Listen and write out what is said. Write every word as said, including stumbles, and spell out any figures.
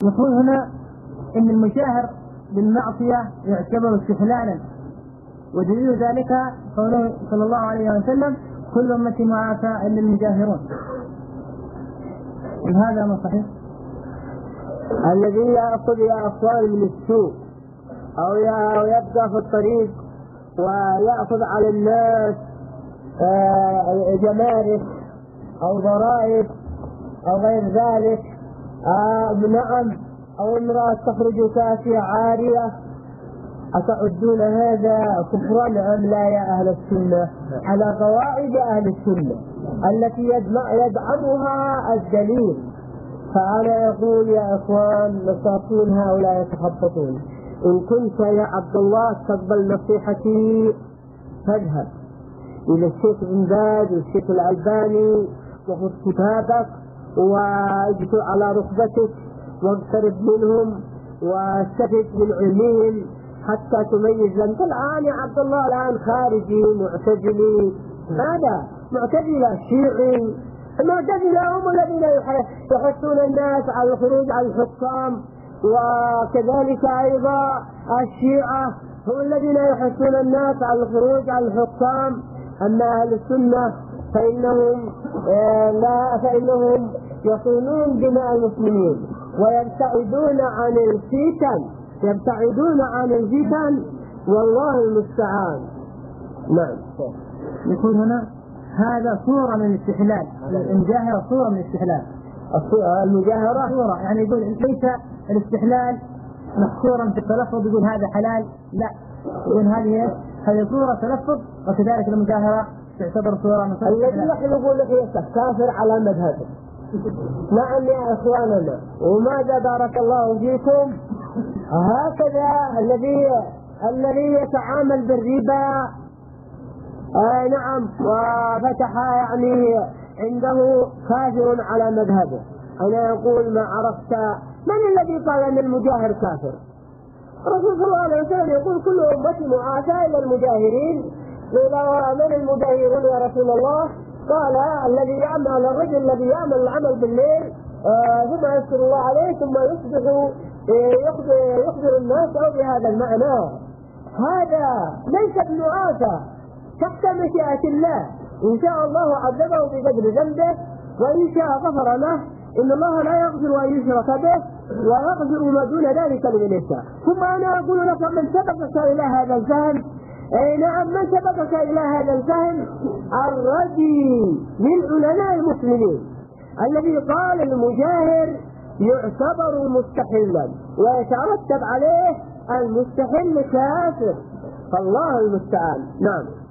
يقول هنا إن المجاهر بالمعصية يعتبر استحلالا، ودليل ذلك قوله صلى الله عليه وسلم: كل أمتي معافى إلا المجاهرون. هذا ما صحيح؟ الذي يأخذ يا أخوان من السوق أو يبقى في الطريق ويأخذ على الناس جمارك أو ضرائب أو غير ذلك، آه نعم، أو امرأة تخرج كاسية عارية، أتعدون هذا كفرا أم لا يا أهل السنة؟ على قواعد أهل السنة التي يدعمها الدليل. فأنا أقول يا إخوان مساكين هؤلاء يتخبطون. إن كنت يا عبد الله تقبل نصيحتي فاذهب إلى الشيخ بن باز والشيخ الألباني وخذ كتابك واجلس على ركبتك واقترب منهم واستفد من علمهم حتى تميز. أنت الآن يا عبد الله الآن خارجي معتزلي، ماذا؟ معتزلة شيعي. المعتزلة هم الذين يحثون الناس على الخروج على الحكام، وكذلك أيضا الشيعة هم الذين يحثون الناس على الخروج على الحكام. أما أهل السنة فإنهم لا فإنهم يصونون دماء المسلمين ويبتعدون عن الفتن يبتعدون عن الفتن والله المستعان. نعم. يقول هنا هذا صورة من الاستحلال، المجاهرة صورة من الاستحلال. المجاهرة صورة، يعني يقول ليس الاستحلال محصورا في التلفظ يقول هذا حلال، لا، يقول هذه هذه صورة تلفظ، وكذلك المجاهرة تعتبر صورة من صور الذي يحلق لحيته كافر على مذهبه. نعم يا إخواننا، وماذا بارك الله فيكم؟ هكذا الذي الذي يتعامل بالربا آه نعم وفتح يعني عنده كافر على مذهبه. أنا أقول ما عرفت من الذي قال أن المجاهر كافر؟ الرسول صلى الله عليه وسلم يقول كل أمتي معافى إلا المجاهرين. قيل من المجاهرون يا رسول الله؟ قال الذي يعمل الرجل الذي يعمل العمل بالليل آه ثم يذكر الله عليه ثم يصبح يخبر, يخبر الناس أو بهذا المعنى. هذا ليس بمعافى تحت مشيئة الله، إن شاء الله عذبه بقدر ذنبه وإن شاء غفر له. إن الله لا يغفر أن يشرك به ويغفر ما دون ذلك لمن يشاء. ثم أنا أقول لك من سبقك إلى هذا الفهم، أي نعم من سبقك إلى هذا الفهم الرجي من علماء المسلمين الذي قال المجاهر يعتبر مستحلا ويترتب عليه المستحل كافر، فالله المستعان. نعم.